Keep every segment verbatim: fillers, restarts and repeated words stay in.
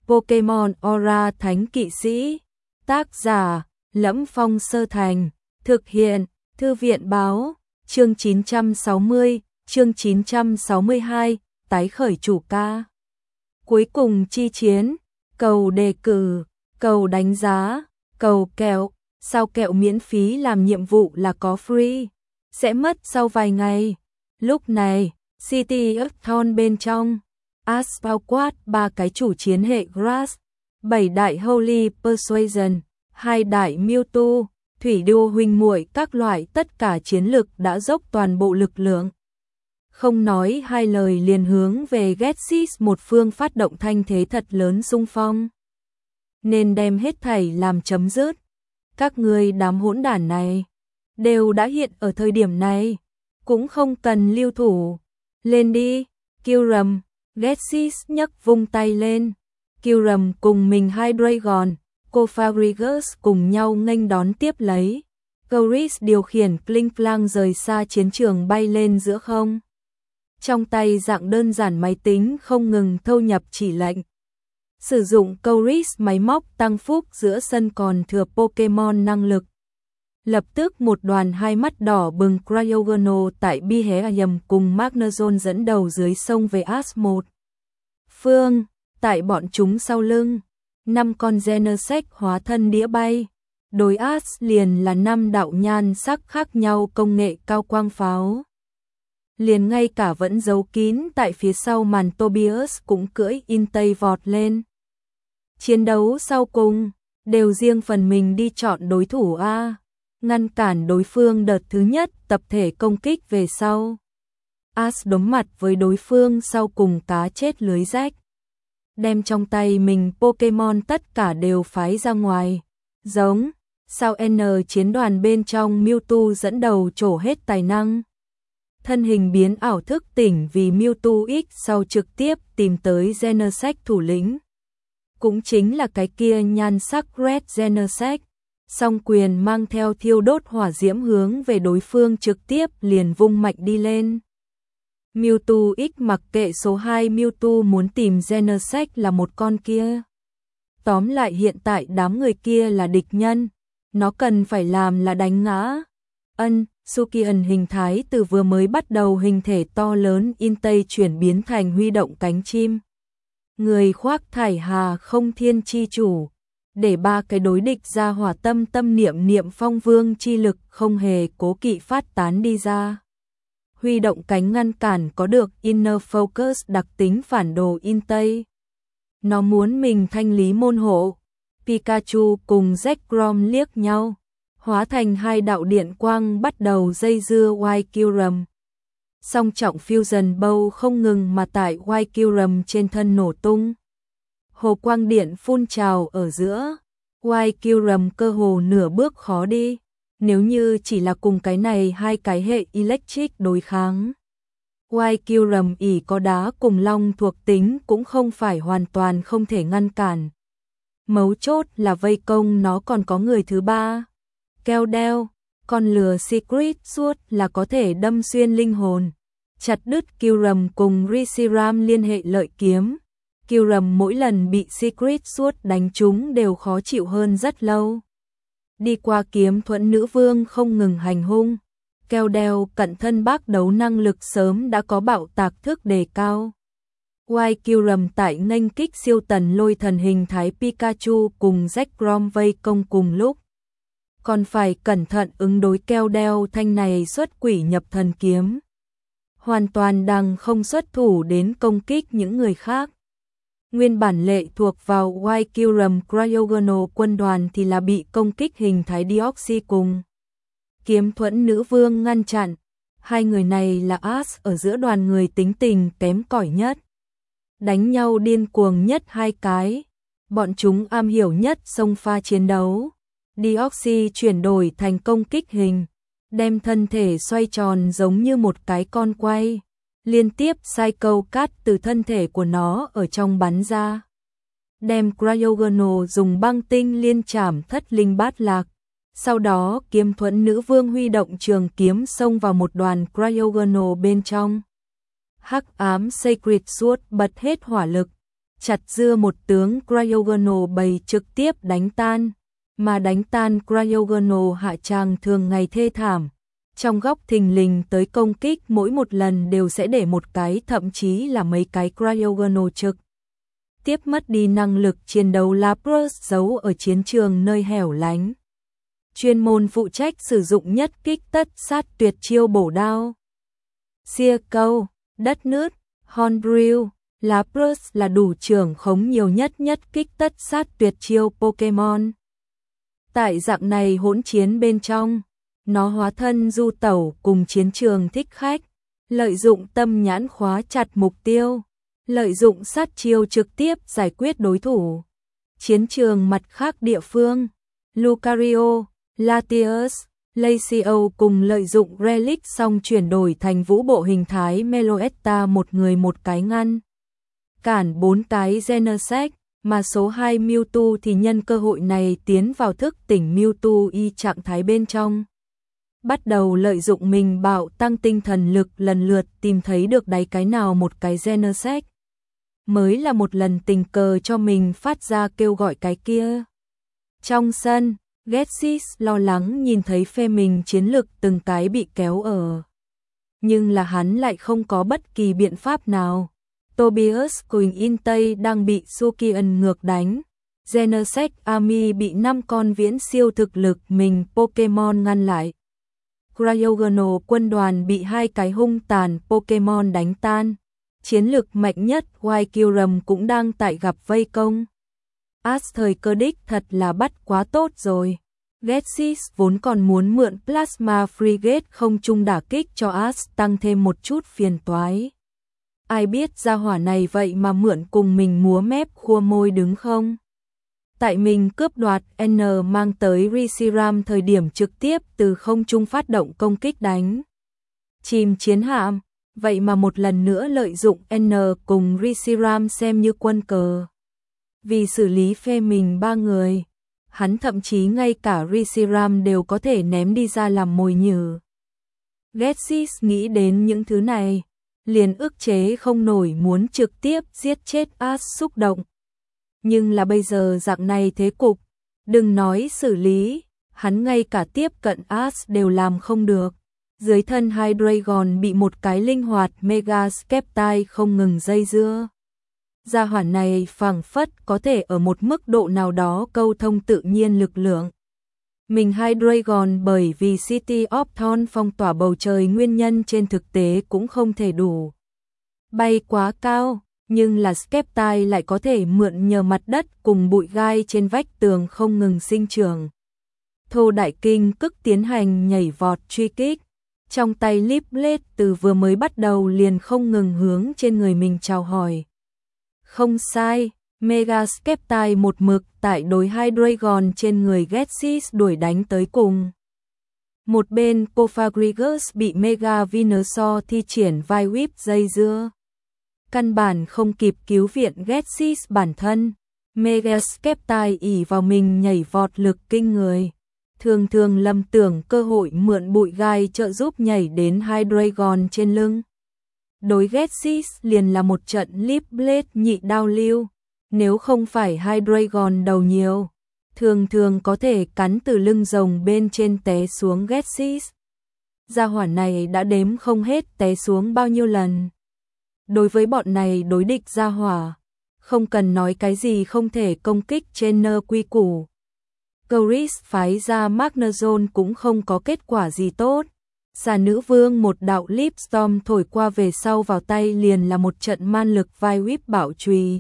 Pokemon Aura Thánh Kỵ Sĩ. Tác giả: Lẫm Phong Sơ Thành. Thực hiện: Thư viện báo. Chương chín trăm sáu mươi, chương chín trăm sáu mươi hai, tái khởi chủ ca. Cuối cùng chi chiến, cầu đề cử, cầu đánh giá, cầu kẹo, sao kẹo miễn phí làm nhiệm vụ là có free, sẽ mất sau vài ngày. Lúc này, City of Thorn bên trong, Ash bao quát ba cái chủ chiến hệ Grass, bảy đại Holy Persuasion, hai đại Mewtwo, thủy đua huynh muội các loại, tất cả chiến lực đã dốc toàn bộ lực lượng. Không nói hai lời liền hướng về Ghetsis một phương phát động thanh thế thật lớn xung phong. Nên đem hết thảy làm chấm dứt. Các ngươi đám hỗn đản này đều đã hiện ở thời điểm này, cũng không cần lưu thủ. Lên đi, Kyurem. Ghetsis nhấc vung tay lên. Kyurem cùng mình hai Dragon, Cofagrigus cùng nhau nghênh đón tiếp lấy. Gouris điều khiển Klinklang rời xa chiến trường bay lên giữa không. Trong tay dạng đơn giản máy tính không ngừng thâu nhập chỉ lệnh. Sử dụng Gouris máy móc tăng phúc giữa sân còn thừa Pokemon năng lực. Lập tức một đoàn hai mắt đỏ bừng Cryogonal tại Bihayam cùng Magnezone dẫn đầu dưới sông về Ash một. Phương, tại bọn chúng sau lưng, năm con Genesect hóa thân đĩa bay. Đối Ash liền là năm đạo nhan sắc khác nhau công nghệ cao quang pháo. Liền ngay cả vẫn giấu kín tại phía sau màn Tobias cũng cưỡi Intay vọt lên. Chiến đấu sau cùng, đều riêng phần mình đi chọn đối thủ A, ngăn cản đối phương đợt thứ nhất tập thể công kích về sau. Ash đối mặt với đối phương sau cùng cá chết lưới rách. Đem trong tay mình Pokemon tất cả đều phái ra ngoài. Giống, sao N chiến đoàn bên trong Mewtwo dẫn đầu trổ hết tài năng. Thân hình biến ảo thức tỉnh vì Mewtwo X sau trực tiếp tìm tới Genesect thủ lĩnh. Cũng chính là cái kia nhan sắc Red Genesect. Song quyền mang theo thiêu đốt hỏa diễm hướng về đối phương trực tiếp liền vung mạnh đi lên. Mewtwo X mặc kệ số hai Mewtwo muốn tìm Genesect là một con kia. Tóm lại hiện tại đám người kia là địch nhân. Nó cần phải làm là đánh ngã. Ân, Sukian hình thái từ vừa mới bắt đầu hình thể to lớn Intay chuyển biến thành huy động cánh chim. Người khoác thải hà không thiên chi chủ. Để ba cái đối địch ra hỏa tâm tâm niệm niệm phong vương chi lực không hề cố kỵ phát tán đi ra. Huy động cánh ngăn cản có được Inner Focus đặc tính phản đồ Intay. Nó muốn mình thanh lý môn hộ. Pikachu cùng Zekrom liếc nhau, hóa thành hai đạo điện quang bắt đầu dây dưa Kyurem. Song trọng Fusion Bow không ngừng mà tại Kyurem trên thân nổ tung. Hồ quang điện phun trào ở giữa, Kyurem cơ hồ nửa bước khó đi, nếu như chỉ là cùng cái này hai cái hệ Electric đối kháng. Kyurem ỷ có đá cùng long thuộc tính cũng không phải hoàn toàn không thể ngăn cản. Mấu chốt là vây công nó còn có người thứ ba. Keo đeo, con lừa Secret Sword là có thể đâm xuyên linh hồn, chặt đứt Kyurem cùng Reshiram liên hệ lợi kiếm. Kyurem mỗi lần bị Secret Sword đánh trúng đều khó chịu hơn rất lâu. Đi qua kiếm thuẫn nữ vương không ngừng hành hung. Keo đeo cận thân bác đấu năng lực sớm đã có bạo tạc thức đề cao. Kyurem tại nghênh kích siêu tần lôi thần hình thái Pikachu cùng Zekrom vây công cùng lúc. Còn phải cẩn thận ứng đối keo đeo thanh này xuất quỷ nhập thần kiếm. Hoàn toàn đang không xuất thủ đến công kích những người khác. Nguyên bản lệ thuộc vào Kyurem Cryogonal quân đoàn thì là bị công kích hình thái Deoxys cùng kiếm thuẫn nữ vương ngăn chặn. Hai người này là Ash ở giữa đoàn người tính tình kém cỏi nhất. Đánh nhau điên cuồng nhất hai cái. Bọn chúng am hiểu nhất xông pha chiến đấu. Deoxys chuyển đổi thành công kích hình, đem thân thể xoay tròn giống như một cái con quay. Liên tiếp Psycho Cut từ thân thể của nó ở trong bắn ra. Đem Cryogonal dùng băng tinh liên chảm thất linh bát lạc. Sau đó kiếm thuẫn nữ vương huy động trường kiếm xông vào một đoàn Cryogonal bên trong. Hắc ám Sacred Sword bật hết hỏa lực, chặt dưa một tướng Cryogonal bầy trực tiếp đánh tan, mà đánh tan Cryogonal hạ tràng thường ngày thê thảm. Trong góc thình lình tới công kích mỗi một lần đều sẽ để một cái thậm chí là mấy cái Cryogonal trực tiếp mất đi năng lực chiến đấu. Lapras giấu ở chiến trường nơi hẻo lánh, chuyên môn phụ trách sử dụng nhất kích tất sát tuyệt chiêu bổ đao, xia câu, đất nứt, Hornbill. Lapras là đủ trưởng khống nhiều nhất nhất kích tất sát tuyệt chiêu Pokemon. Tại dạng này hỗn chiến bên trong, nó hóa thân du tẩu cùng chiến trường thích khách, lợi dụng tâm nhãn khóa chặt mục tiêu, lợi dụng sát chiêu trực tiếp giải quyết đối thủ. Chiến trường mặt khác địa phương, Lucario, Latios, Lacio cùng lợi dụng Relic xong chuyển đổi thành vũ bộ hình thái Meloetta, một người một cái ngăn cản bốn cái Genesect, mà số hai Mewtwo thì nhân cơ hội này tiến vào thức tỉnh Mewtwo y trạng thái bên trong. Bắt đầu lợi dụng mình bạo tăng tinh thần lực, lần lượt tìm thấy được đáy cái nào một cái Genesect, mới là một lần tình cờ cho mình phát ra kêu gọi cái kia. Trong sân, Ghetsis lo lắng nhìn thấy phe mình chiến lực từng cái bị kéo ở. Nhưng là hắn lại không có bất kỳ biện pháp nào. Tobias Quỳnh In Tây đang bị Sukian ngược đánh. Genesect Army bị năm con viễn siêu thực lực mình Pokemon ngăn lại. Cryogonal quân đoàn bị hai cái hung tàn Pokemon đánh tan. Chiến lực mạnh nhất Wykyurem cũng đang tại gặp vây công. Ash thời cơ đích thật là bắt quá tốt rồi. Ghetsis vốn còn muốn mượn Plasma Frigate không trung đả kích cho Ash tăng thêm một chút phiền toái. Ai biết ra hỏa này vậy mà mượn cùng mình múa mép khua môi đứng không? Tại mình cướp đoạt N mang tới Reshiram thời điểm trực tiếp từ không trung phát động công kích đánh chìm chiến hạm, vậy mà một lần nữa lợi dụng N cùng Reshiram xem như quân cờ. Vì xử lý phe mình ba người, hắn thậm chí ngay cả Reshiram đều có thể ném đi ra làm mồi nhử. Ghetsis nghĩ đến những thứ này, liền ức chế không nổi muốn trực tiếp giết chết Ash xúc động. Nhưng là bây giờ dạng này thế cục, đừng nói xử lý, hắn ngay cả tiếp cận Ash đều làm không được. Dưới thân Hydreigon bị một cái linh hoạt Mega Skeptile không ngừng dây dưa. Gia hỏa này phảng phất có thể ở một mức độ nào đó câu thông tự nhiên lực lượng. Mình Hydreigon bởi vì City of Thorn phong tỏa bầu trời nguyên nhân trên thực tế cũng không thể đủ bay quá cao, nhưng là Skeptile lại có thể mượn nhờ mặt đất cùng bụi gai trên vách tường không ngừng sinh trưởng. Thô Đại Kinh Cức tiến hành nhảy vọt truy kích, trong tay Leaf Blade từ vừa mới bắt đầu liền không ngừng hướng trên người mình chào hỏi. Không sai, Mega Skeptile một mực tại đối Hydreigon trên người Ghetsis đuổi đánh tới cùng. Một bên Cofagrigus bị Mega Venusaur thi triển vai whip dây dưa. Căn bản không kịp cứu viện Ghetsis bản thân. Mega Skeptile ỷ vào mình nhảy vọt lực kinh người. Thường thường lầm tưởng cơ hội mượn bụi gai trợ giúp nhảy đến Hydreigon trên lưng. Đối Ghetsis liền là một trận Leaf Blade nhị đao lưu. Nếu không phải Hydreigon đầu nhiều, thường thường có thể cắn từ lưng rồng bên trên té xuống Ghetsis. Gia hỏa này đã đếm không hết té xuống bao nhiêu lần. Đối với bọn này đối địch gia hỏa, không cần nói cái gì không thể công kích trên nơ quy củ. Coris phái ra Magnezone cũng không có kết quả gì tốt. Xà nữ vương một đạo Leaf Storm thổi qua về sau vào tay liền là một trận man lực vai whip bảo chùy.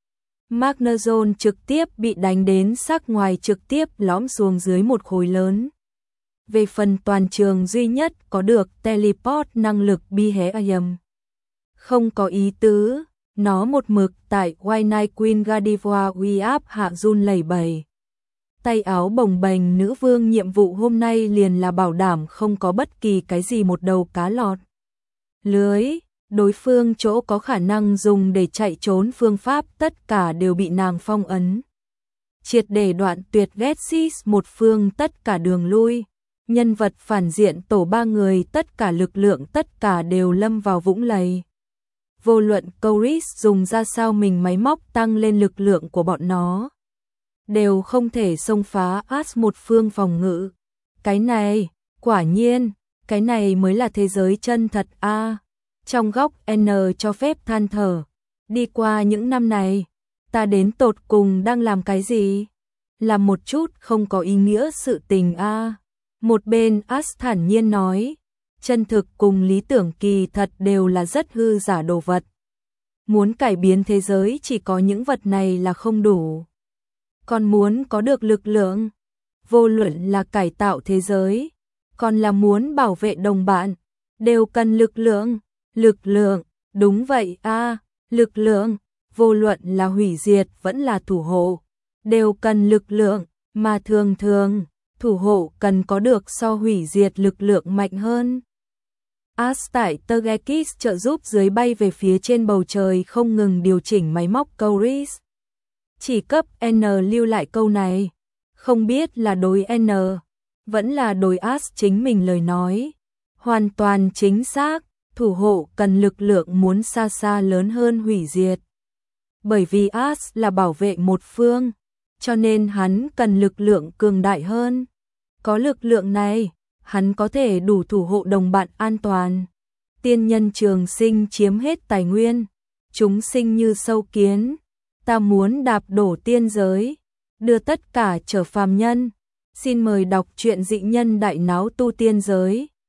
Magnezone trực tiếp bị đánh đến xác ngoài trực tiếp lõm xuống dưới một khối lớn. Về phần toàn trường duy nhất có được teleport năng lực Beheeyem. Không có ý tứ, nó một mực tại White Knight Queen Gardevoir uy áp hạ run lẩy bẩy. Tay áo bồng bềnh nữ vương nhiệm vụ hôm nay liền là bảo đảm không có bất kỳ cái gì một đầu cá lọt lưới. Đối phương chỗ có khả năng dùng để chạy trốn phương pháp tất cả đều bị nàng phong ấn. Triệt để đoạn tuyệt Ghetsis một phương tất cả đường lui. Nhân vật phản diện tổ ba người tất cả lực lượng tất cả đều lâm vào vũng lầy. vô luận Chorus dùng ra sao mình máy móc tăng lên lực lượng của bọn nó, đều không thể xông phá As một phương phòng ngự. Cái này, quả nhiên, cái này mới là thế giới chân thật a. À, trong góc N cho phép than thở, đi qua những năm này, ta đến tột cùng đang làm cái gì? Làm một chút không có ý nghĩa sự tình a. À. Một bên As thản nhiên nói, chân thực cùng lý tưởng kỳ thật đều là rất hư giả đồ vật. Muốn cải biến thế giới chỉ có những vật này là không đủ. Còn muốn có được lực lượng, vô luận là cải tạo thế giới, còn là muốn bảo vệ đồng bạn, đều cần lực lượng. Lực lượng, đúng vậy a, à, lực lượng, vô luận là hủy diệt vẫn là thủ hộ, đều cần lực lượng, mà thường thường, thủ hộ cần có được so hủy diệt lực lượng mạnh hơn. As tại Tergekis trợ giúp dưới bay về phía trên bầu trời không ngừng điều chỉnh máy móc Chorus. Chỉ cấp N lưu lại câu này, không biết là đối N, vẫn là đối As chính mình lời nói. Hoàn toàn chính xác, thủ hộ cần lực lượng muốn xa xa lớn hơn hủy diệt. Bởi vì As là bảo vệ một phương, cho nên hắn cần lực lượng cường đại hơn. Có lực lượng này, hắn có thể đủ thủ hộ đồng bạn an toàn. Tiên nhân trường sinh chiếm hết tài nguyên, chúng sinh như sâu kiến. Ta muốn đạp đổ tiên giới, đưa tất cả trở phàm nhân. Xin mời đọc truyện Dị Nhân Đại Náo Tu Tiên Giới.